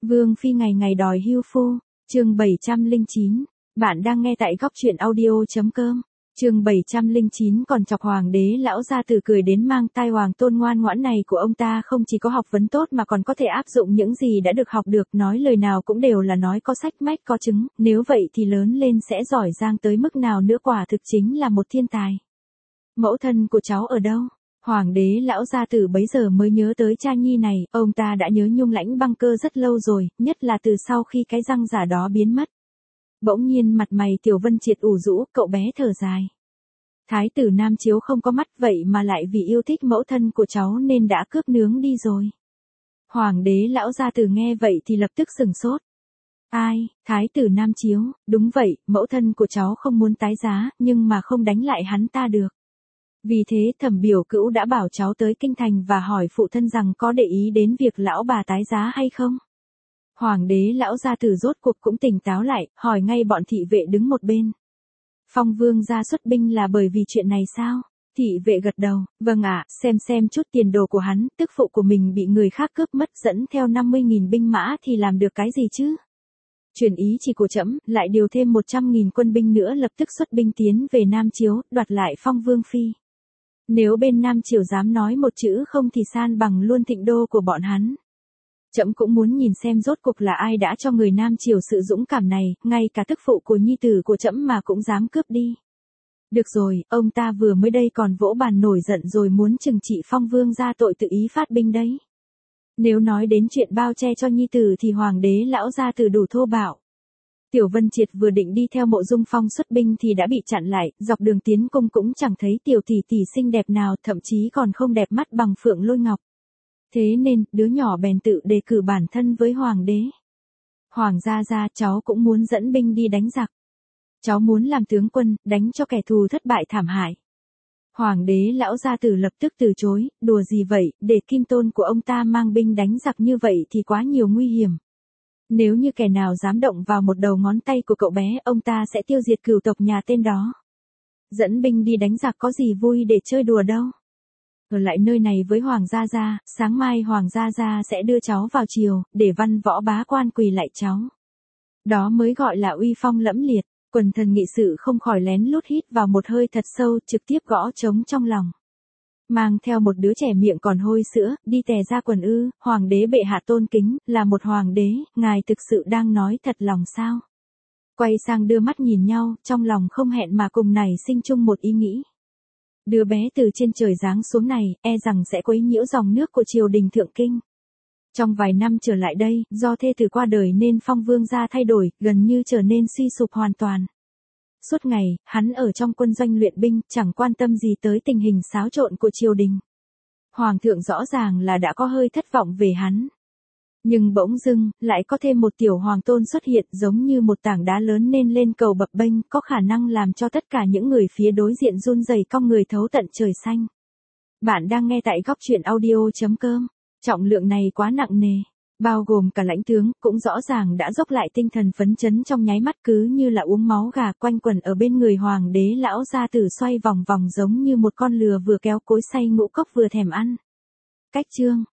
Vương Phi ngày ngày đòi hưu phu, chương 709. Bạn đang nghe tại góc truyện audio.com. Chương 709 còn chọc hoàng đế lão gia tử cười đến mang tai hoàng tôn ngoan ngoãn này của ông ta không chỉ có học vấn tốt mà còn có thể áp dụng những gì đã được học được, nói lời nào cũng đều là nói có sách mách có chứng, nếu vậy thì lớn lên sẽ giỏi giang tới mức nào nữa, quả thực chính là một thiên tài. Mẫu thân của cháu ở đâu? Hoàng đế lão gia tử bấy giờ mới nhớ tới cha nhi này, ông ta đã nhớ Nhung Lãnh băng cơ rất lâu rồi, nhất là từ sau khi cái răng giả đó biến mất. Bỗng nhiên mặt mày Tiểu Vân Triệt ủ rũ, cậu bé thở dài. Thái tử Nam Chiếu không có mắt vậy mà lại vì yêu thích mẫu thân của cháu nên đã cướp nướng đi rồi. Hoàng đế lão gia tử nghe vậy thì lập tức sửng sốt. Ai, Thái tử Nam Chiếu, đúng vậy, mẫu thân của cháu không muốn tái giá, nhưng mà không đánh lại hắn ta được. Vì thế Thẩm Biểu Cữu đã bảo cháu tới kinh thành và hỏi phụ thân rằng có để ý đến việc lão bà tái giá hay không. Hoàng đế lão gia tử rốt cuộc cũng tỉnh táo lại, hỏi ngay bọn thị vệ đứng một bên. Phong Vương gia xuất binh là bởi vì chuyện này sao? Thị vệ gật đầu, vâng ạ, xem chút tiền đồ của hắn, tức phụ của mình bị người khác cướp mất dẫn theo 50.000 binh mã thì làm được cái gì chứ? Truyền ý chỉ của trẫm, lại điều thêm 100.000 quân binh nữa lập tức xuất binh tiến về Nam Chiếu, đoạt lại Phong Vương phi. Nếu bên Nam Triều dám nói một chữ không thì san bằng luôn thịnh đô của bọn hắn. Trẫm cũng muốn nhìn xem rốt cuộc là ai đã cho người Nam Triều sự dũng cảm này, ngay cả tức phụ của nhi tử của trẫm mà cũng dám cướp đi. Được rồi, ông ta vừa mới đây còn vỗ bàn nổi giận rồi muốn trừng trị Phong Vương ra tội tự ý phát binh đấy. Nếu nói đến chuyện bao che cho nhi tử thì hoàng đế lão gia tử đủ thô bạo. Tiểu Vân Triệt vừa định đi theo Mộ Dung Phong xuất binh thì đã bị chặn lại, dọc đường tiến cung cũng chẳng thấy tiểu tỷ tỷ xinh đẹp nào, thậm chí còn không đẹp mắt bằng Phượng Lôi Ngọc. Thế nên, đứa nhỏ bèn tự đề cử bản thân với hoàng đế. Hoàng gia, cháu cũng muốn dẫn binh đi đánh giặc. Cháu muốn làm tướng quân, đánh cho kẻ thù thất bại thảm hại. Hoàng đế lão gia tử lập tức từ chối, đùa gì vậy, để kim tôn của ông ta mang binh đánh giặc như vậy thì quá nhiều nguy hiểm. Nếu như kẻ nào dám động vào một đầu ngón tay của cậu bé, ông ta sẽ tiêu diệt cửu tộc nhà tên đó. Dẫn binh đi đánh giặc có gì vui để chơi đùa đâu. Ở lại nơi này với Hoàng gia, sáng mai Hoàng gia sẽ đưa cháu vào triều, để văn võ bá quan quỳ lại cháu. Đó mới gọi là uy phong lẫm liệt. Quần thần nghị sự không khỏi lén lút hít vào một hơi thật sâu, trực tiếp gõ trống trong lòng. Mang theo một đứa trẻ miệng còn hôi sữa, đi tè ra quần ư, hoàng đế bệ hạ tôn kính, là một hoàng đế, ngài thực sự đang nói thật lòng sao? Quay sang đưa mắt nhìn nhau, trong lòng không hẹn mà cùng nảy sinh chung một ý nghĩ. Đứa bé từ trên trời giáng xuống này, e rằng sẽ quấy nhiễu dòng nước của triều đình thượng kinh. Trong vài năm trở lại đây, do thê tử qua đời nên Phong Vương gia thay đổi, gần như trở nên suy sụp hoàn toàn. Suốt ngày, hắn ở trong quân doanh luyện binh, chẳng quan tâm gì tới tình hình xáo trộn của triều đình. Hoàng thượng rõ ràng là đã có hơi thất vọng về hắn. Nhưng bỗng dưng, lại có thêm một tiểu hoàng tôn xuất hiện giống như một tảng đá lớn nên lên cầu bập bênh, có khả năng làm cho tất cả những người phía đối diện run rẩy cong người thấu tận trời xanh. Bạn đang nghe tại góc truyện audio.com. Trọng lượng này quá nặng nề, bao gồm cả lãnh tướng, cũng rõ ràng đã dốc lại tinh thần phấn chấn trong nháy mắt, cứ như là uống máu gà, quanh quẩn ở bên người hoàng đế lão gia tử xoay vòng vòng giống như một con lừa vừa kéo cối xay ngũ cốc vừa thèm ăn. Cách chương